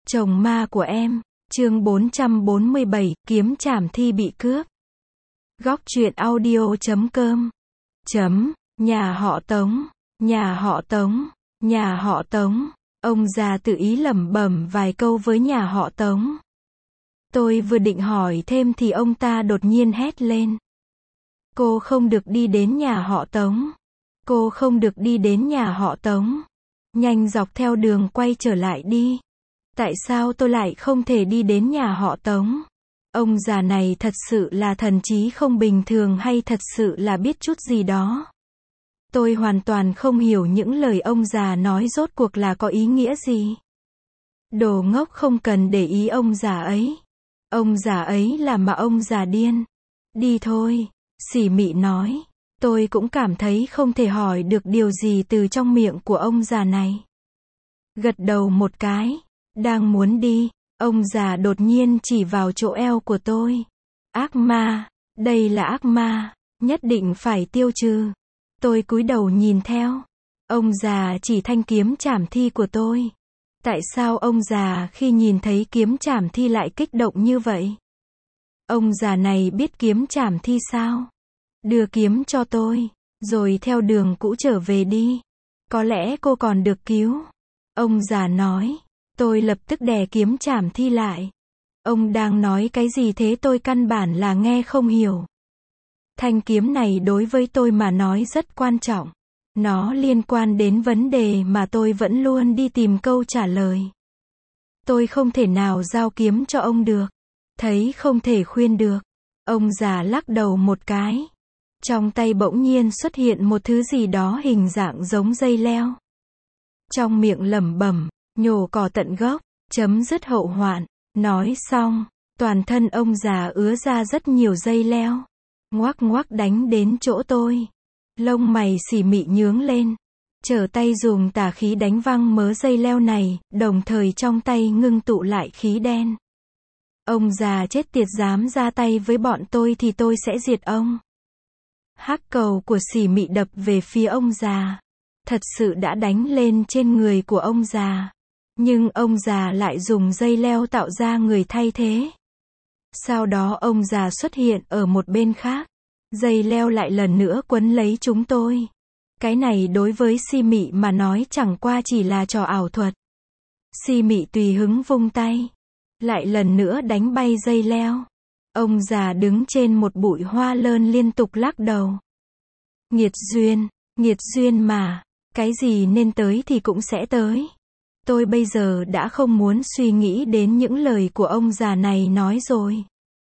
Chồng ma của em, chương 447, kiếm trảm thi bị cướp. Góc truyện audio.com. Nhà họ Tống, nhà họ Tống, nhà họ Tống. Ông già tự ý lẩm bẩm vài câu với nhà họ Tống. Tôi vừa định hỏi thêm thì ông ta đột nhiên hét lên. Cô không được đi đến nhà họ Tống. Cô không được đi đến nhà họ Tống. Nhanh dọc theo đường quay trở lại đi. Tại sao tôi lại không thể đi đến nhà họ Tống? Ông già này thật sự là thần trí không bình thường hay thật sự là biết chút gì đó? Tôi hoàn toàn không hiểu những lời ông già nói rốt cuộc là có ý nghĩa gì. Đồ ngốc, không cần để ý ông già ấy. Ông già ấy là mà ông già điên. Đi thôi, Xỉ Mị nói. Tôi cũng cảm thấy không thể hỏi được điều gì từ trong miệng của ông già này. Gật đầu một cái. Đang muốn đi, ông già đột nhiên chỉ vào chỗ eo của tôi. Ác ma, đây là ác ma, nhất định phải tiêu trừ. Tôi cúi đầu nhìn theo. Ông già chỉ thanh kiếm trảm thi của tôi. Tại sao ông già khi nhìn thấy kiếm trảm thi lại kích động như vậy? Ông già này biết kiếm trảm thi sao? Đưa kiếm cho tôi, rồi theo đường cũ trở về đi. Có lẽ cô còn được cứu. Ông già nói. Tôi lập tức đè kiếm trảm thi lại. Ông đang nói cái gì thế, tôi căn bản là nghe không hiểu. Thanh kiếm này đối với tôi mà nói rất quan trọng. Nó liên quan đến vấn đề mà tôi vẫn luôn đi tìm câu trả lời. Tôi không thể nào giao kiếm cho ông được. Thấy không thể khuyên được. Ông già lắc đầu một cái. Trong tay bỗng nhiên xuất hiện một thứ gì đó hình dạng giống dây leo. Trong miệng lẩm bẩm. Nhổ cỏ tận gốc, chấm dứt hậu hoạn. Nói xong, toàn thân ông già ứa ra rất nhiều dây leo. Ngoắc ngoắc đánh đến chỗ tôi. Lông mày Xỉ Mị nhướng lên. Trở tay dùng tà khí đánh văng mớ dây leo này, đồng thời trong tay ngưng tụ lại khí đen. Ông già chết tiệt, dám ra tay với bọn tôi thì tôi sẽ diệt ông. Hắc cầu của Xỉ Mị đập về phía ông già. Thật sự đã đánh lên trên người của ông già. Nhưng ông già lại dùng dây leo tạo ra người thay thế. Sau đó ông già xuất hiện ở một bên khác. Dây leo lại lần nữa quấn lấy chúng tôi. Cái này đối với Xỉ Mị mà nói chẳng qua chỉ là trò ảo thuật. Xỉ Mị tùy hứng vung tay. Lại lần nữa đánh bay dây leo. Ông già đứng trên một bụi hoa lơn liên tục lắc đầu. Nghiệt duyên mà. Cái gì nên tới thì cũng sẽ tới. Tôi bây giờ đã không muốn suy nghĩ đến những lời của ông già này nói rồi.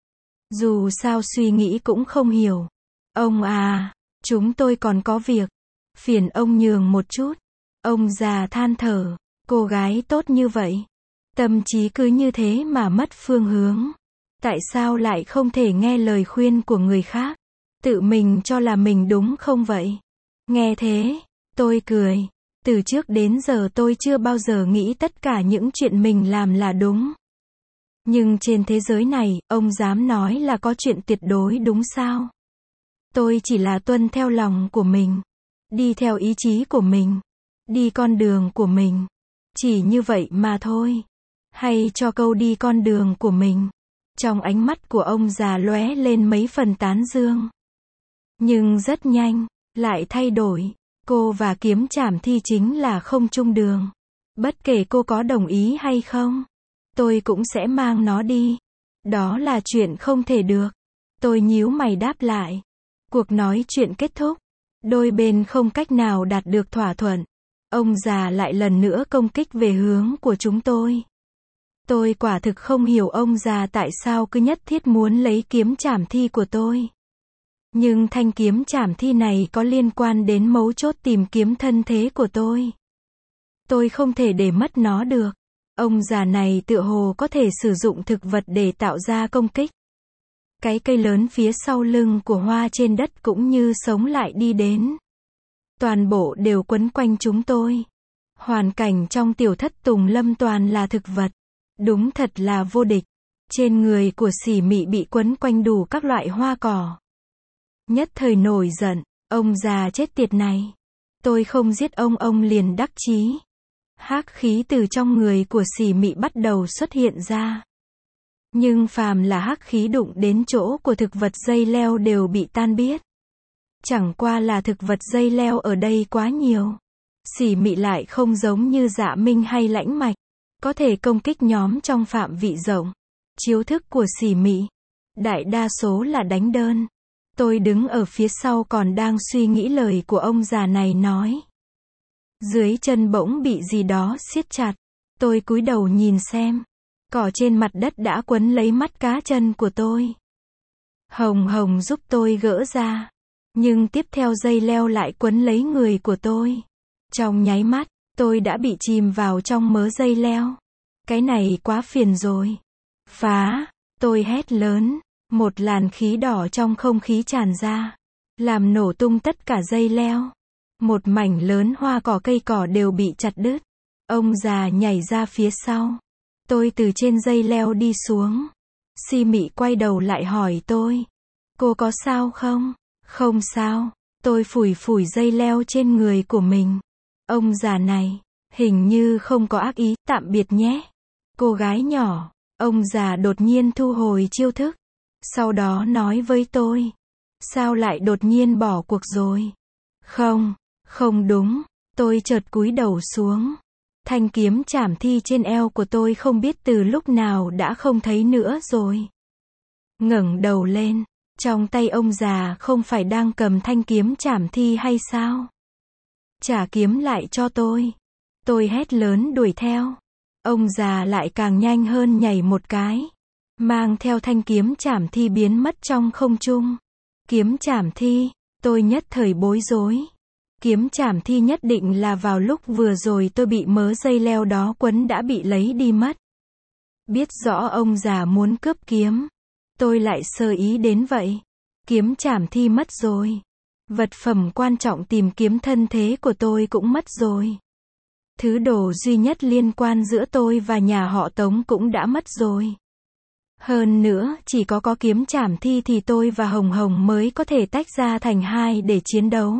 Dù sao suy nghĩ cũng không hiểu. Ông à, chúng tôi còn có việc. Phiền ông nhường một chút. Ông già than thở. Cô gái tốt như vậy. Tâm trí cứ như thế mà mất phương hướng. Tại sao lại không thể nghe lời khuyên của người khác? Tự mình cho là mình đúng không vậy? Nghe thế, tôi cười. Từ trước đến giờ tôi chưa bao giờ nghĩ tất cả những chuyện mình làm là đúng. Nhưng trên thế giới này, ông dám nói là có chuyện tuyệt đối đúng sao? Tôi chỉ là tuân theo lòng của mình. Đi theo ý chí của mình. Đi con đường của mình. Chỉ như vậy mà thôi. Hay cho câu đi con đường của mình. Trong ánh mắt của ông già lóe lên mấy phần tán dương. Nhưng rất nhanh, lại thay đổi. Cô và kiếm trảm thi chính là không chung đường. Bất kể cô có đồng ý hay không, tôi cũng sẽ mang nó đi. Đó là chuyện không thể được. Tôi nhíu mày đáp lại. Cuộc nói chuyện kết thúc. Đôi bên không cách nào đạt được thỏa thuận. Ông già lại lần nữa công kích về hướng của chúng tôi. Tôi quả thực không hiểu ông già tại sao cứ nhất thiết muốn lấy kiếm trảm thi của tôi. Nhưng thanh kiếm trảm thi này có liên quan đến mấu chốt tìm kiếm thân thế của tôi. Tôi không thể để mất nó được. Ông già này tựa hồ có thể sử dụng thực vật để tạo ra công kích. Cái cây lớn phía sau lưng của hoa trên đất cũng như sống lại đi đến. Toàn bộ đều quấn quanh chúng tôi. Hoàn cảnh trong tiểu thất tùng lâm toàn là thực vật. Đúng thật là vô địch. Trên người của Xỉ Mị bị quấn quanh đủ các loại hoa cỏ. Nhất thời nổi giận. Ông già chết tiệt này. Tôi không giết ông liền đắc chí. Hắc khí từ trong người của Xỉ Mị bắt đầu xuất hiện ra. Nhưng phàm là hắc khí đụng đến chỗ của thực vật dây leo đều bị tan biết. Chẳng qua là thực vật dây leo ở đây quá nhiều. Xỉ Mị lại không giống như Dạ Minh hay Lãnh Mạch, có thể công kích nhóm trong phạm vị rộng. Chiêu thức của Xỉ Mị, đại đa số là đánh đơn. Tôi đứng ở phía sau còn đang suy nghĩ lời của ông già này nói. Dưới chân bỗng bị gì đó siết chặt. Tôi cúi đầu nhìn xem. Cỏ trên mặt đất đã quấn lấy mắt cá chân của tôi. Hồng Hồng giúp tôi gỡ ra. Nhưng tiếp theo dây leo lại quấn lấy người của tôi. Trong nháy mắt, tôi đã bị chìm vào trong mớ dây leo. Cái này quá phiền rồi. Phá! Tôi hét lớn. Một làn khí đỏ trong không khí tràn ra. Làm nổ tung tất cả dây leo. Một mảnh lớn hoa cỏ cây cỏ đều bị chặt đứt. Ông già nhảy ra phía sau. Tôi từ trên dây leo đi xuống. Xỉ Mị quay đầu lại hỏi tôi. Cô có sao không? Không sao. Tôi phủi phủi dây leo trên người của mình. Ông già này, hình như không có ác ý, tạm biệt nhé. Cô gái nhỏ. Ông già đột nhiên thu hồi chiêu thức. Sau đó nói với tôi. Sao lại đột nhiên bỏ cuộc rồi? Không đúng. Tôi chợt cúi đầu xuống. Thanh kiếm chảm thi trên eo của tôi không biết từ lúc nào đã không thấy nữa rồi. Ngẩng đầu lên. Trong tay ông già không phải đang cầm thanh kiếm chảm thi hay sao? Trả kiếm lại cho tôi. Tôi hét lớn đuổi theo. Ông già lại càng nhanh hơn nhảy một cái. Mang theo thanh kiếm chảm thi biến mất trong không trung. Kiếm chảm thi, tôi nhất thời bối rối. Kiếm chảm thi nhất định là vào lúc vừa rồi tôi bị mớ dây leo đó quấn đã bị lấy đi mất. Biết rõ ông già muốn cướp kiếm. Tôi lại sơ ý đến vậy. Kiếm chảm thi mất rồi. Vật phẩm quan trọng tìm kiếm thân thế của tôi cũng mất rồi. Thứ đồ duy nhất liên quan giữa tôi và nhà họ Tống cũng đã mất rồi. Hơn nữa, chỉ có kiếm chảm thi thì tôi và Hồng Hồng mới có thể tách ra thành hai để chiến đấu.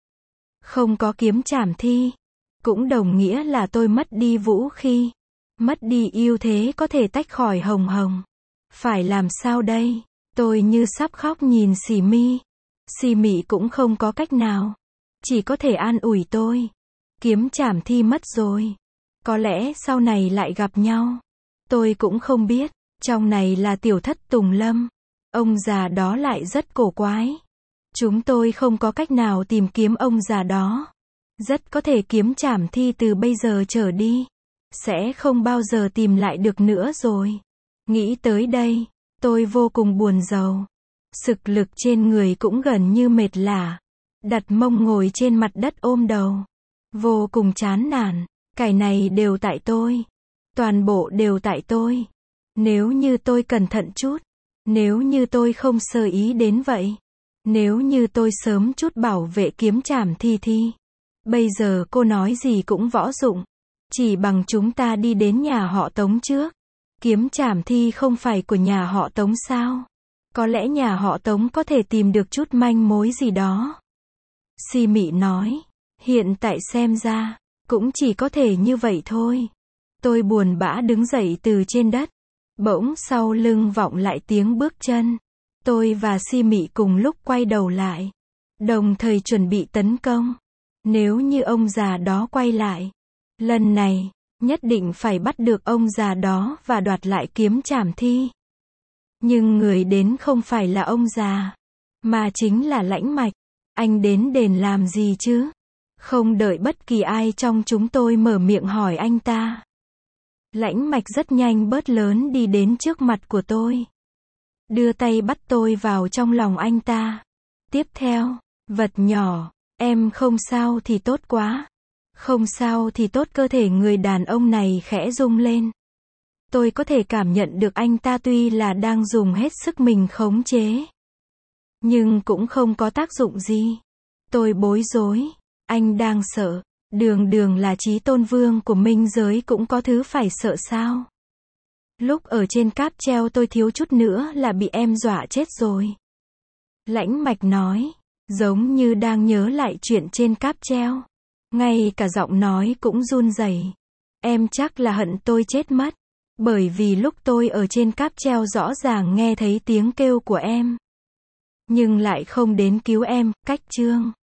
Không có kiếm chảm thi, cũng đồng nghĩa là tôi mất đi vũ khí, mất đi ưu thế có thể tách khỏi Hồng Hồng. Phải làm sao đây? Tôi như sắp khóc nhìn Xỉ Mị. Xỉ Mị cũng không có cách nào. Chỉ có thể an ủi tôi. Kiếm chảm thi mất rồi. Có lẽ sau này lại gặp nhau. Tôi cũng không biết. Trong này là Tiểu Thất Tùng Lâm. Ông già đó lại rất cổ quái. Chúng tôi không có cách nào tìm kiếm ông già đó. Rất có thể kiếm chảm thi từ bây giờ trở đi sẽ không bao giờ tìm lại được nữa rồi. Nghĩ tới đây, tôi vô cùng buồn rầu. Sực lực trên người cũng gần như mệt lả. Đặt mông ngồi trên mặt đất ôm đầu. Vô cùng chán nản. Cái này đều tại tôi. Toàn bộ đều tại tôi. Nếu như tôi cẩn thận chút. Nếu như tôi không sơ ý đến vậy. Nếu như tôi sớm chút bảo vệ kiếm chảm thi. Bây giờ cô nói gì cũng võ dụng. Chỉ bằng chúng ta đi đến nhà họ Tống trước. Kiếm chảm thi không phải của nhà họ Tống sao? Có lẽ nhà họ Tống có thể tìm được chút manh mối gì đó. Xỉ Mị nói. Hiện tại xem ra, cũng chỉ có thể như vậy thôi. Tôi buồn bã đứng dậy từ trên đất. Bỗng sau lưng vọng lại tiếng bước chân. Tôi và Xỉ Mị cùng lúc quay đầu lại. Đồng thời chuẩn bị tấn công. Nếu như ông già đó quay lại. Lần này, nhất định phải bắt được ông già đó và đoạt lại kiếm chảm thi. Nhưng người đến không phải là ông già. Mà chính là Lãnh Mạch. Anh đến đền làm gì chứ? Không đợi bất kỳ ai trong chúng tôi mở miệng hỏi anh ta. Lãnh Mạch rất nhanh bớt lớn đi đến trước mặt của tôi. Đưa tay bắt tôi vào trong lòng anh ta. Tiếp theo, vật nhỏ, em không sao thì tốt quá. Không sao thì tốt. Cơ thể người đàn ông này khẽ rung lên. Tôi có thể cảm nhận được anh ta tuy là đang dùng hết sức mình khống chế. Nhưng cũng không có tác dụng gì. Tôi bối rối. Anh đang sợ. Đường là chí tôn vương của minh giới cũng có thứ phải sợ sao? Lúc ở trên cáp treo tôi thiếu chút nữa là bị em dọa chết rồi. Lãnh Mạch nói. Giống như đang nhớ lại chuyện trên cáp treo. Ngay cả giọng nói cũng run rẩy. Em chắc là hận tôi chết mất. Bởi vì lúc tôi ở trên cáp treo rõ ràng nghe thấy tiếng kêu của em. Nhưng lại không đến cứu em, cách Trương.